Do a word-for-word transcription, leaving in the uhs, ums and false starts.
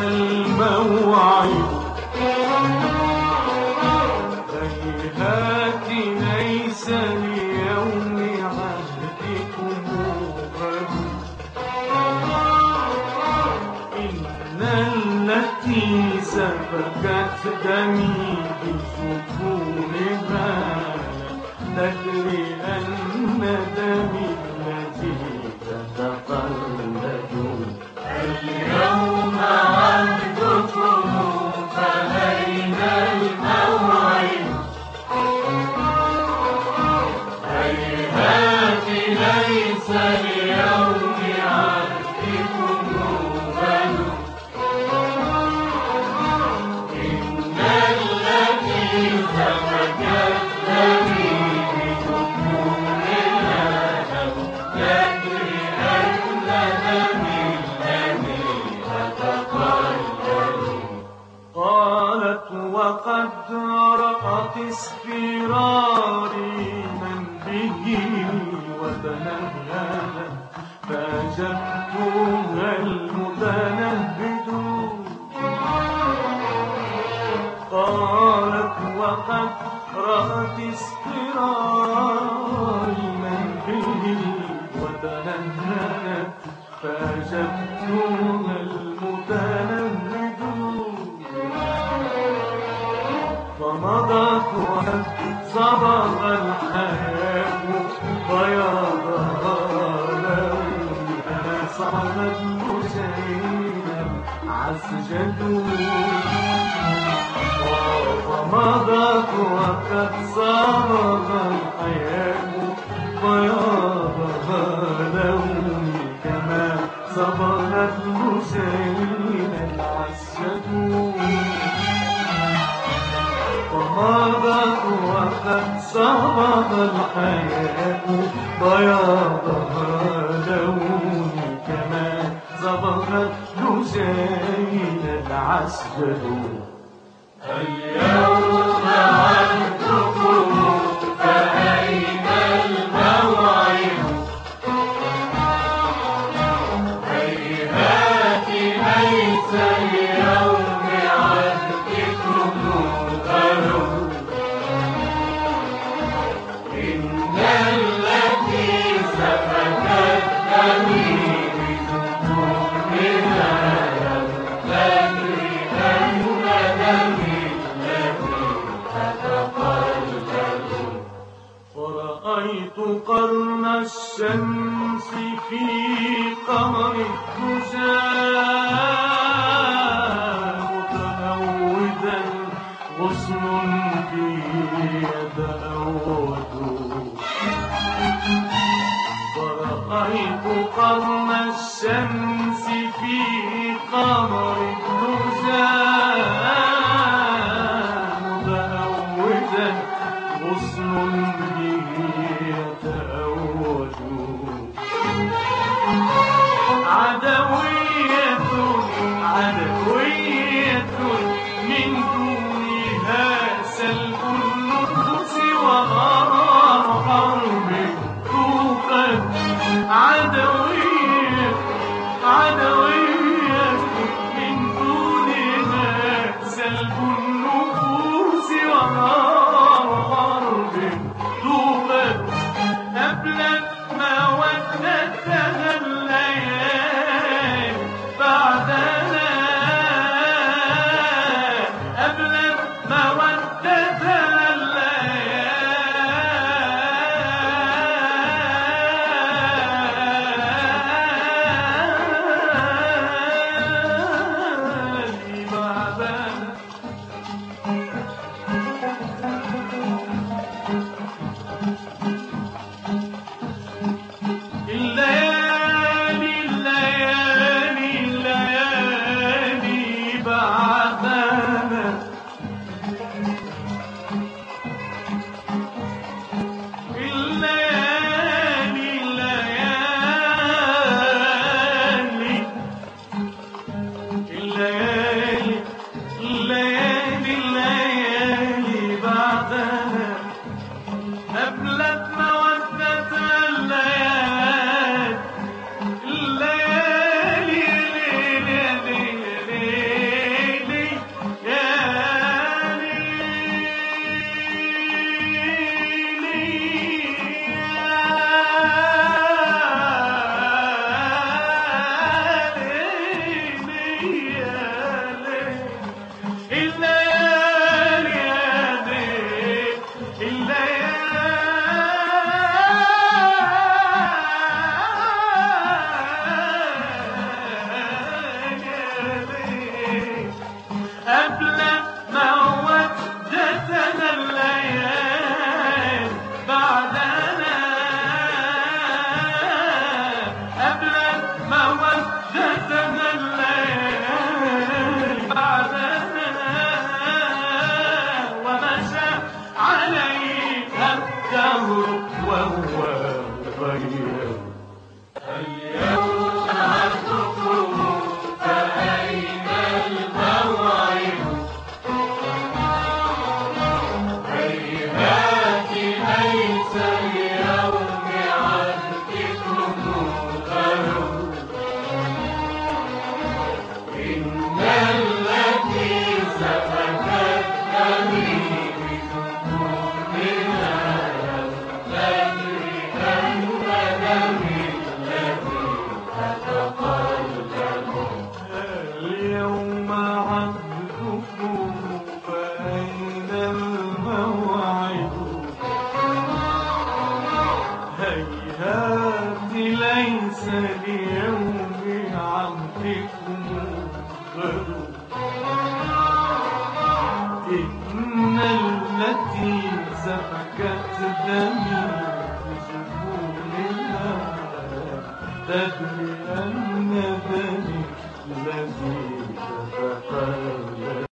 الموعد هيهات ليس ليوم عهدكم غد إن التي سفكت دمي بسكونها تدري أن دمي الذي تتقلد اليوم عهدكم فأين الموعد هيهات ليس ليوم عهدكم غد إن التي سفكت دمي بسكونها تدري أن دمي الذي تتقلد قالت وقد رأت اصفراري من به وتنهد فأجبتها المتنهد قالت وقد رأت اصفراري من به وتنهد فأجبتها المتنهد فمضت وقد صبغ الحياة بياضها لونها صعدت حسينا عسجد فمضت وقد صبغ الحياة بياضها لوني كما صبغت حسينا عسجد فمضت وقد صبغ الحياة بياضها لوني كما صبغت حسين العسجد اليوم عهدكم فأين الموعد هيهات ليس ليوم عهدكم غد إن التي سفكت دمي بسكونها تدري أن دمي الذي تتقلد فرأيت قرن الشمس في قمر الدجى متأودا غصن به يتأود فرأيت قرن الشمس في قمر الدجى متأودا غصن به يتأود عدوية عدوية من دونها سلب النفوس وغرار حرب توقد عدوية عدوية من دونها سلب النفوس وغرار حرب توقد أبلت مودتها الليالي بعدنا أبلت مودتها الليالي بعدنا الليالي الليالي الليالي بعدنا الليالي الليالي الليالي الليالي الليالي بعدنا أبلت مودتها الليالي الليالي الدهر وهو غير. اليوم عدكم فأين الموعد هيهات ليس اليوم عهدكم غرو إن التي سفكت دمي بجنونها لم تدري أن دمي الذي تتقلب. اليوم عبدكم فأين الموعد هيهات ليس اليوم عبدكم غدو إن التي سفكت دمي بجفونها تدري أن دمي الذي تتقلب.